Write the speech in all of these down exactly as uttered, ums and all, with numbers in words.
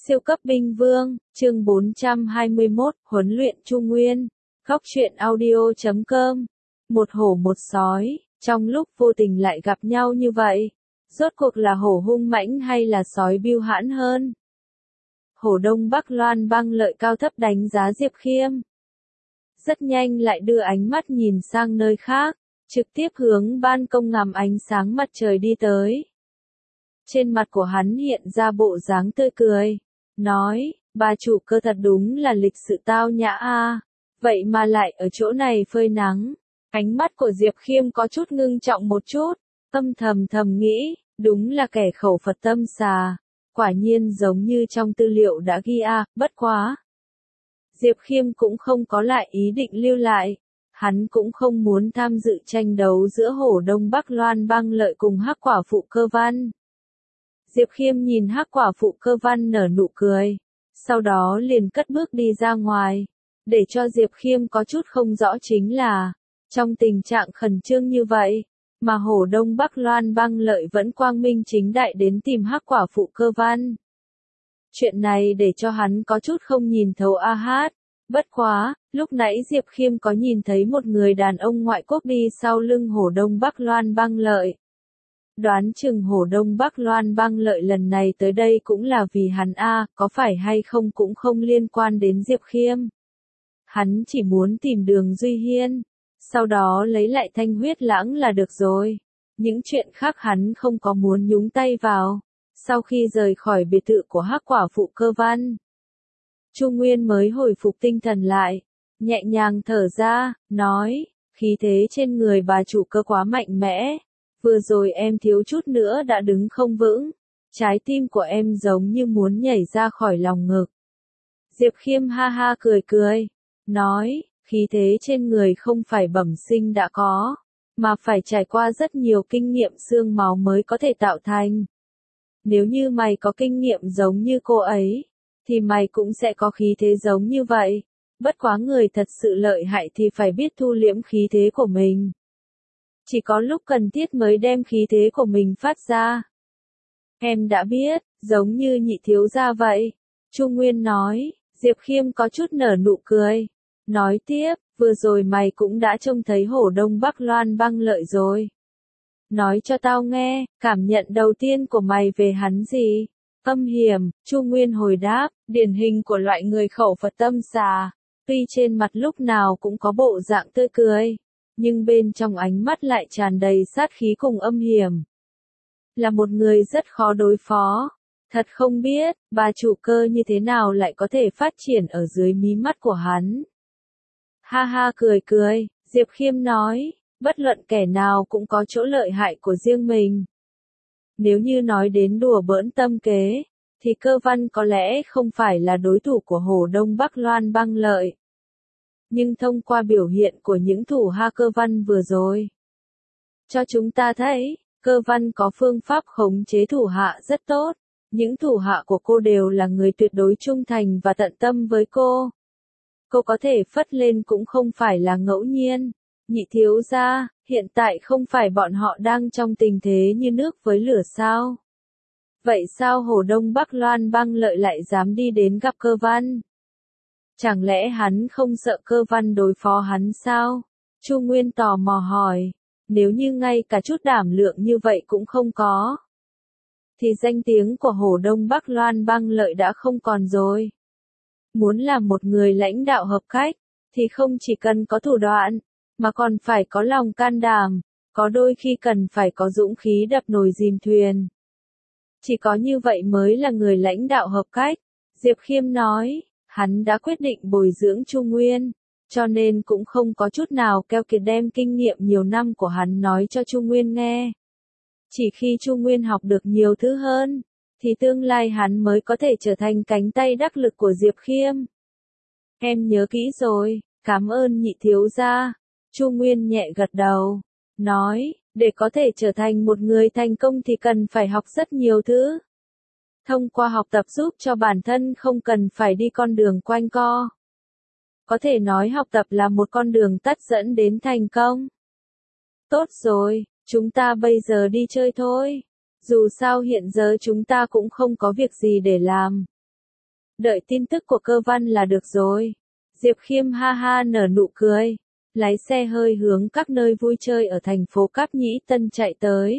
Siêu cấp binh vương, chương bốn trăm hai mươi mốt, huấn luyện Chu Nguyên. Góc truyện audio chấm com. Một hổ một sói, trong lúc vô tình lại gặp nhau như vậy. Rốt cuộc là hổ hung mãnh hay là sói bưu hãn hơn? Hổ Đông Bắc Loan Băng Lợi cao thấp đánh giá Diệp Khiêm. Rất nhanh lại đưa ánh mắt nhìn sang nơi khác, trực tiếp hướng ban công ngắm ánh sáng mặt trời đi tới. Trên mặt của hắn hiện ra bộ dáng tươi cười, nói, bà chủ cơ thật đúng là lịch sự tao nhã a, vậy mà lại ở chỗ này phơi nắng. Ánh mắt của Diệp Khiêm có chút ngưng trọng một chút, âm thầm thầm nghĩ, đúng là kẻ khẩu Phật tâm xà, quả nhiên giống như trong tư liệu đã ghi a, bất quá. Diệp Khiêm cũng không có lại ý định lưu lại, hắn cũng không muốn tham dự tranh đấu giữa hổ Đông Bắc Loan Băng Lợi cùng hắc quả phụ Cơ Văn. Diệp Khiêm nhìn hắc quả phụ Cơ Văn nở nụ cười, sau đó liền cất bước đi ra ngoài. Để cho Diệp Khiêm có chút không rõ chính là, trong tình trạng khẩn trương như vậy, mà hổ Đông Bắc Loan Băng Lợi vẫn quang minh chính đại đến tìm hắc quả phụ Cơ Văn. Chuyện này để cho hắn có chút không nhìn thấu a hát. Bất quá, lúc nãy Diệp Khiêm có nhìn thấy một người đàn ông ngoại quốc đi sau lưng hổ Đông Bắc Loan Băng Lợi. Đoán chừng hổ Đông Bắc Loan Băng Lợi lần này tới đây cũng là vì hắn a, có phải hay không cũng không liên quan đến Diệp Khiêm. Hắn chỉ muốn tìm Đường Duy Hiên, sau đó lấy lại Thanh Huyết Lãng là được rồi. Những chuyện khác hắn không có muốn nhúng tay vào. Sau khi rời khỏi biệt thự của hắc quả phụ Cơ Văn, Chu Nguyên mới hồi phục tinh thần lại, nhẹ nhàng thở ra, nói, khí thế trên người bà chủ Cơ quá mạnh mẽ. Vừa rồi em thiếu chút nữa đã đứng không vững, trái tim của em giống như muốn nhảy ra khỏi lòng ngực. Diệp Khiêm ha ha cười cười, nói, khí thế trên người không phải bẩm sinh đã có, mà phải trải qua rất nhiều kinh nghiệm xương máu mới có thể tạo thành. Nếu như mày có kinh nghiệm giống như cô ấy, thì mày cũng sẽ có khí thế giống như vậy. Bất quá người thật sự lợi hại thì phải biết thu liễm khí thế của mình. Chỉ có lúc cần thiết mới đem khí thế của mình phát ra. Em đã biết, giống như nhị thiếu gia vậy. Chu Nguyên nói, Diệp Khiêm có chút nở nụ cười. Nói tiếp, vừa rồi mày cũng đã trông thấy hổ Đông Bắc Loan Băng Lợi rồi. Nói cho tao nghe, cảm nhận đầu tiên của mày về hắn gì? Âm hiểm, Chu Nguyên hồi đáp, điển hình của loại người khẩu Phật tâm xà. Tuy trên mặt lúc nào cũng có bộ dạng tươi cười, nhưng bên trong ánh mắt lại tràn đầy sát khí cùng âm hiểm. Là một người rất khó đối phó. Thật không biết, bà chủ Cơ như thế nào lại có thể phát triển ở dưới mí mắt của hắn. Ha ha cười cười, Diệp Khiêm nói, bất luận kẻ nào cũng có chỗ lợi hại của riêng mình. Nếu như nói đến đùa bỡn tâm kế, thì Cơ Văn có lẽ không phải là đối thủ của hổ Đông Bắc Loan Băng Lợi. Nhưng thông qua biểu hiện của những thủ hạ Cơ Văn vừa rồi, cho chúng ta thấy, Cơ Văn có phương pháp khống chế thủ hạ rất tốt. Những thủ hạ của cô đều là người tuyệt đối trung thành và tận tâm với cô. Cô có thể phất lên cũng không phải là ngẫu nhiên. Nhị thiếu gia, hiện tại không phải bọn họ đang trong tình thế như nước với lửa sao? Vậy sao hổ Đông Bắc Loan Băng Lợi lại dám đi đến gặp Cơ Văn? Chẳng lẽ hắn không sợ Cơ Văn đối phó hắn sao? Chu Nguyên tò mò hỏi, nếu như ngay cả chút đảm lượng như vậy cũng không có, thì danh tiếng của hổ Đông Bắc Loan Băng Lợi đã không còn rồi. Muốn làm một người lãnh đạo hợp cách, thì không chỉ cần có thủ đoạn, mà còn phải có lòng can đảm, có đôi khi cần phải có dũng khí đập nồi dìm thuyền. Chỉ có như vậy mới là người lãnh đạo hợp cách. Diệp Khiêm nói, hắn đã quyết định bồi dưỡng Chu Nguyên, cho nên cũng không có chút nào keo kiệt đem kinh nghiệm nhiều năm của hắn nói cho Chu Nguyên nghe. Chỉ khi Chu Nguyên học được nhiều thứ hơn, thì tương lai hắn mới có thể trở thành cánh tay đắc lực của Diệp Khiêm. Em nhớ kỹ rồi, cảm ơn nhị thiếu gia. Chu Nguyên nhẹ gật đầu, nói, để có thể trở thành một người thành công thì cần phải học rất nhiều thứ. Thông qua học tập giúp cho bản thân không cần phải đi con đường quanh co. Có thể nói học tập là một con đường tắt dẫn đến thành công. Tốt rồi, chúng ta bây giờ đi chơi thôi. Dù sao hiện giờ chúng ta cũng không có việc gì để làm. Đợi tin tức của Cơ Văn là được rồi. Diệp Khiêm ha ha nở nụ cười, lái xe hơi hướng các nơi vui chơi ở thành phố Cáp Nhĩ Tân chạy tới.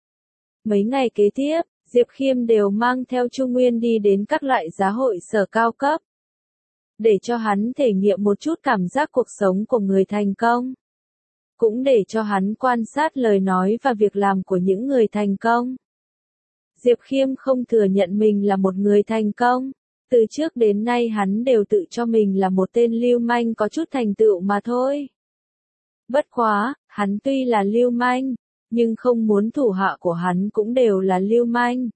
Mấy ngày kế tiếp, Diệp Khiêm đều mang theo Chu Nguyên đi đến các loại giá hội sở cao cấp, để cho hắn thể nghiệm một chút cảm giác cuộc sống của người thành công. Cũng để cho hắn quan sát lời nói và việc làm của những người thành công. Diệp Khiêm không thừa nhận mình là một người thành công. Từ trước đến nay hắn đều tự cho mình là một tên lưu manh có chút thành tựu mà thôi. Bất quá, hắn tuy là lưu manh, nhưng không muốn thủ hạ của hắn cũng đều là lưu manh.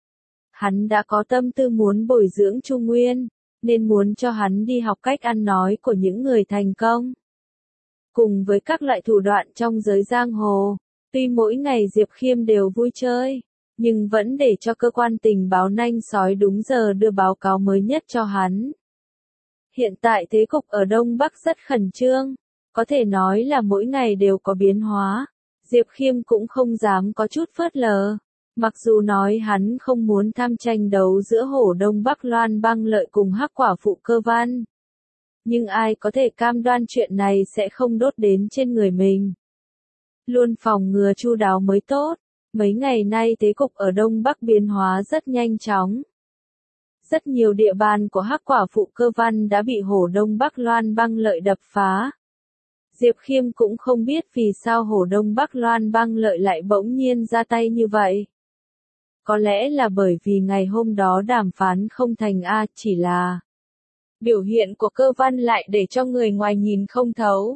Hắn đã có tâm tư muốn bồi dưỡng Chu Nguyên, nên muốn cho hắn đi học cách ăn nói của những người thành công. Cùng với các loại thủ đoạn trong giới giang hồ, tuy mỗi ngày Diệp Khiêm đều vui chơi, nhưng vẫn để cho cơ quan tình báo nanh sói đúng giờ đưa báo cáo mới nhất cho hắn. Hiện tại thế cục ở Đông Bắc rất khẩn trương, có thể nói là mỗi ngày đều có biến hóa. Diệp Khiêm cũng không dám có chút phớt lờ. Mặc dù nói hắn không muốn tham tranh đấu giữa hổ Đông Bắc Loan Băng Lợi cùng Hắc Quả Phụ Cơ Văn. Nhưng ai có thể cam đoan chuyện này sẽ không đốt đến trên người mình. Luôn phòng ngừa chu đáo mới tốt. Mấy ngày nay thế cục ở Đông Bắc biến hóa rất nhanh chóng. Rất nhiều địa bàn của Hắc Quả Phụ Cơ Văn đã bị hổ Đông Bắc Loan Băng Lợi đập phá. Diệp Khiêm cũng không biết vì sao hổ Đông Bắc Loan Băng Lợi lại bỗng nhiên ra tay như vậy. Có lẽ là bởi vì ngày hôm đó đàm phán không thành a, chỉ là biểu hiện của Cơ Văn lại để cho người ngoài nhìn không thấu.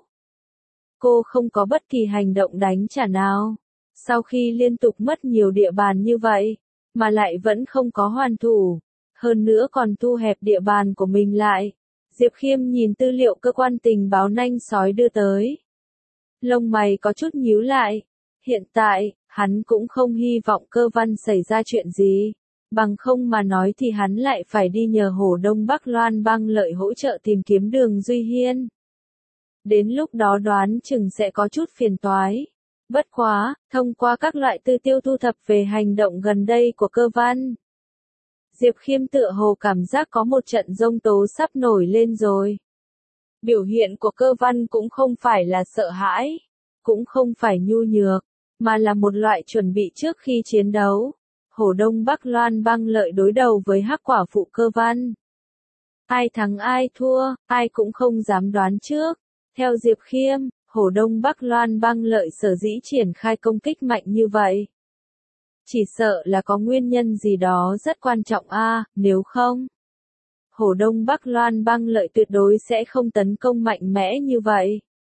Cô không có bất kỳ hành động đánh trả nào. Sau khi liên tục mất nhiều địa bàn như vậy, mà lại vẫn không có hoàn thủ, hơn nữa còn thu hẹp địa bàn của mình lại. Diệp Khiêm nhìn tư liệu cơ quan tình báo nanh sói đưa tới. Lông mày có chút nhíu lại. Hiện tại, hắn cũng không hy vọng Cơ Văn xảy ra chuyện gì. Bằng không mà nói thì hắn lại phải đi nhờ hổ Đông Bắc Loan Băng Lợi hỗ trợ tìm kiếm Đường Duy Hiên. Đến lúc đó đoán chừng sẽ có chút phiền toái. Bất quá, thông qua các loại tư tiêu thu thập về hành động gần đây của Cơ Văn, Diệp Khiêm tựa hồ cảm giác có một trận giông tố sắp nổi lên rồi. Biểu hiện của Cơ Văn cũng không phải là sợ hãi, cũng không phải nhu nhược, mà là một loại chuẩn bị trước khi chiến đấu. Hổ Đông Bắc Loan Băng Lợi đối đầu với Hắc Quả Phụ Cơ Văn. Ai thắng ai thua, ai cũng không dám đoán trước. Theo Diệp Khiêm, hổ Đông Bắc Loan Băng Lợi sở dĩ triển khai công kích mạnh như vậy. Chỉ sợ là có nguyên nhân gì đó rất quan trọng a, nếu không, hổ Đông Bắc Loan Băng Lợi tuyệt đối sẽ không tấn công mạnh mẽ như vậy.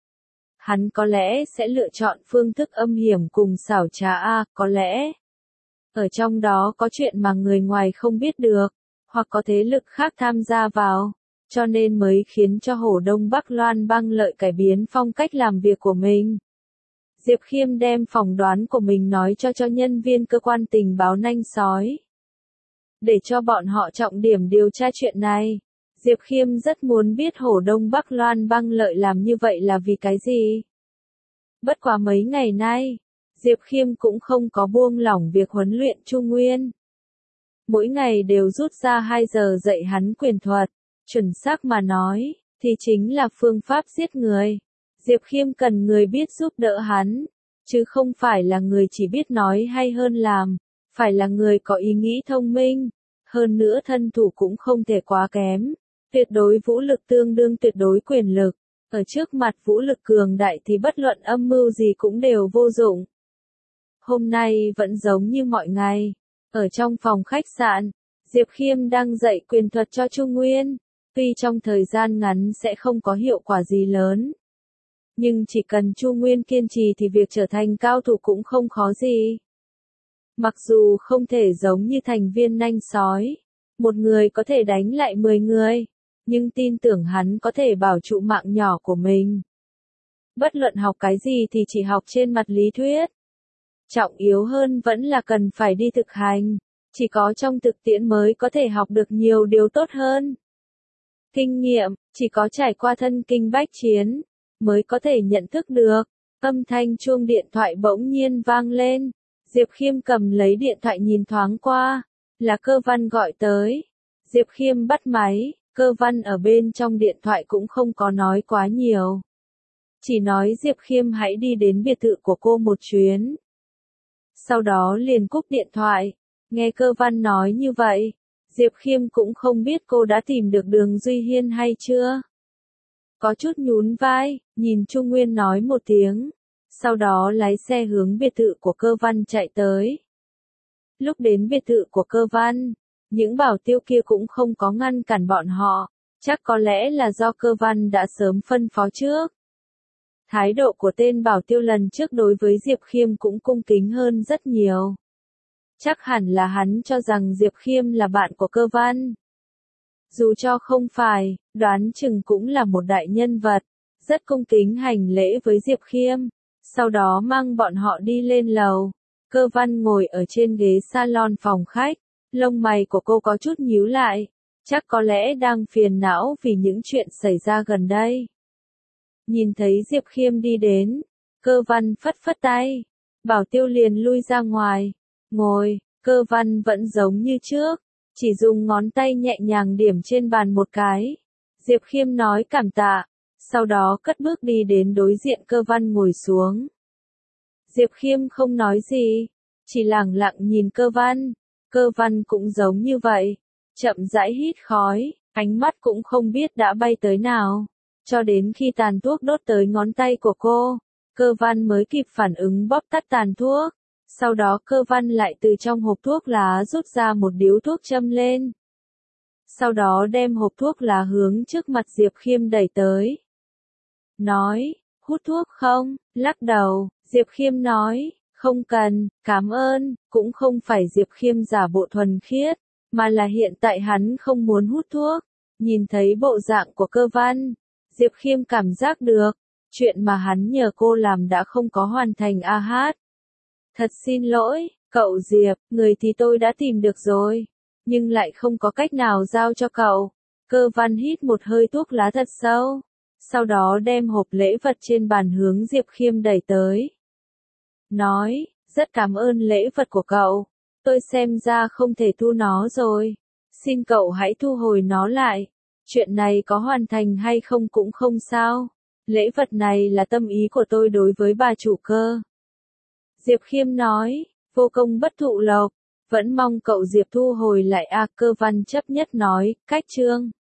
Hắn có lẽ sẽ lựa chọn phương thức âm hiểm cùng xảo trá a, có lẽ ở trong đó có chuyện mà người ngoài không biết được, hoặc có thế lực khác tham gia vào, cho nên mới khiến cho hổ Đông Bắc Loan Băng Lợi cải biến phong cách làm việc của mình. Diệp Khiêm đem phỏng đoán của mình nói cho cho nhân viên cơ quan tình báo nanh sói, để cho bọn họ trọng điểm điều tra chuyện này. Diệp Khiêm rất muốn biết hổ Đông Bắc Loan Băng Lợi làm như vậy là vì cái gì. Bất quá mấy ngày nay, Diệp Khiêm cũng không có buông lỏng việc huấn luyện Chu Nguyên. Mỗi ngày đều rút ra hai giờ dạy hắn quyền thuật, chuẩn xác mà nói, thì chính là phương pháp giết người. Diệp Khiêm cần người biết giúp đỡ hắn, chứ không phải là người chỉ biết nói hay hơn làm, phải là người có ý nghĩ thông minh, hơn nữa thân thủ cũng không thể quá kém, tuyệt đối vũ lực tương đương tuyệt đối quyền lực, ở trước mặt vũ lực cường đại thì bất luận âm mưu gì cũng đều vô dụng. Hôm nay vẫn giống như mọi ngày, ở trong phòng khách sạn, Diệp Khiêm đang dạy quyền thuật cho Chu Nguyên, tuy trong thời gian ngắn sẽ không có hiệu quả gì lớn. Nhưng chỉ cần Chu Nguyên kiên trì thì việc trở thành cao thủ cũng không khó gì. Mặc dù không thể giống như thành viên nanh sói, một người có thể đánh lại mười người, nhưng tin tưởng hắn có thể bảo trụ mạng nhỏ của mình. Bất luận học cái gì thì chỉ học trên mặt lý thuyết. Trọng yếu hơn vẫn là cần phải đi thực hành, chỉ có trong thực tiễn mới có thể học được nhiều điều tốt hơn. Kinh nghiệm, chỉ có trải qua thân kinh bách chiến, mới có thể nhận thức được. Âm thanh chuông điện thoại bỗng nhiên vang lên. Diệp Khiêm cầm lấy điện thoại nhìn thoáng qua, là Cơ Văn gọi tới. Diệp Khiêm bắt máy, Cơ Văn ở bên trong điện thoại cũng không có nói quá nhiều. Chỉ nói Diệp Khiêm hãy đi đến biệt thự của cô một chuyến. Sau đó liền cúp điện thoại. Nghe Cơ Văn nói như vậy, Diệp Khiêm cũng không biết cô đã tìm được Đường Duy Hiên hay chưa. Có chút nhún vai, nhìn Trung Nguyên nói một tiếng. Sau đó lái xe hướng biệt thự của Cơ Văn chạy tới. Lúc đến biệt thự của Cơ Văn, những bảo tiêu kia cũng không có ngăn cản bọn họ. Chắc có lẽ là do Cơ Văn đã sớm phân phó trước. Thái độ của tên bảo tiêu lần trước đối với Diệp Khiêm cũng cung kính hơn rất nhiều. Chắc hẳn là hắn cho rằng Diệp Khiêm là bạn của Cơ Văn. Dù cho không phải, đoán chừng cũng là một đại nhân vật, rất cung kính hành lễ với Diệp Khiêm. Sau đó mang bọn họ đi lên lầu. Cơ Văn ngồi ở trên ghế salon phòng khách, lông mày của cô có chút nhíu lại. Chắc có lẽ đang phiền não vì những chuyện xảy ra gần đây. Nhìn thấy Diệp Khiêm đi đến, Cơ Văn phất phất tay, bảo tiêu liền lui ra ngoài. Ngồi, Cơ Văn vẫn giống như trước, chỉ dùng ngón tay nhẹ nhàng điểm trên bàn một cái. Diệp Khiêm nói cảm tạ, sau đó cất bước đi đến đối diện Cơ Văn ngồi xuống. Diệp Khiêm không nói gì, chỉ lẳng lặng nhìn Cơ Văn. Cơ Văn cũng giống như vậy, chậm rãi hít khói, ánh mắt cũng không biết đã bay tới nào. Cho đến khi tàn thuốc đốt tới ngón tay của cô, Cơ Văn mới kịp phản ứng bóp tắt tàn thuốc. Sau đó Cơ Văn lại từ trong hộp thuốc lá rút ra một điếu thuốc châm lên. Sau đó đem hộp thuốc lá hướng trước mặt Diệp Khiêm đẩy tới. Nói, hút thuốc không? Lắc đầu, Diệp Khiêm nói, không cần, cảm ơn. Cũng không phải Diệp Khiêm giả bộ thuần khiết, mà là hiện tại hắn không muốn hút thuốc. Nhìn thấy bộ dạng của Cơ Văn, Diệp Khiêm cảm giác được, chuyện mà hắn nhờ cô làm đã không có hoàn thành. A hát. Thật xin lỗi, cậu Diệp, người thì tôi đã tìm được rồi, nhưng lại không có cách nào giao cho cậu. Cơ Văn hít một hơi thuốc lá thật sâu, sau đó đem hộp lễ vật trên bàn hướng Diệp Khiêm đẩy tới. Nói, rất cảm ơn lễ vật của cậu, tôi xem ra không thể thu nó rồi. Xin cậu hãy thu hồi nó lại. Chuyện này có hoàn thành hay không cũng không sao. Lễ vật này là tâm ý của tôi đối với bà chủ Cơ. Diệp Khiêm nói, vô công bất thụ lộc, vẫn mong cậu Diệp thu hồi lại. A Cơ Văn chấp nhất nói, cách chương.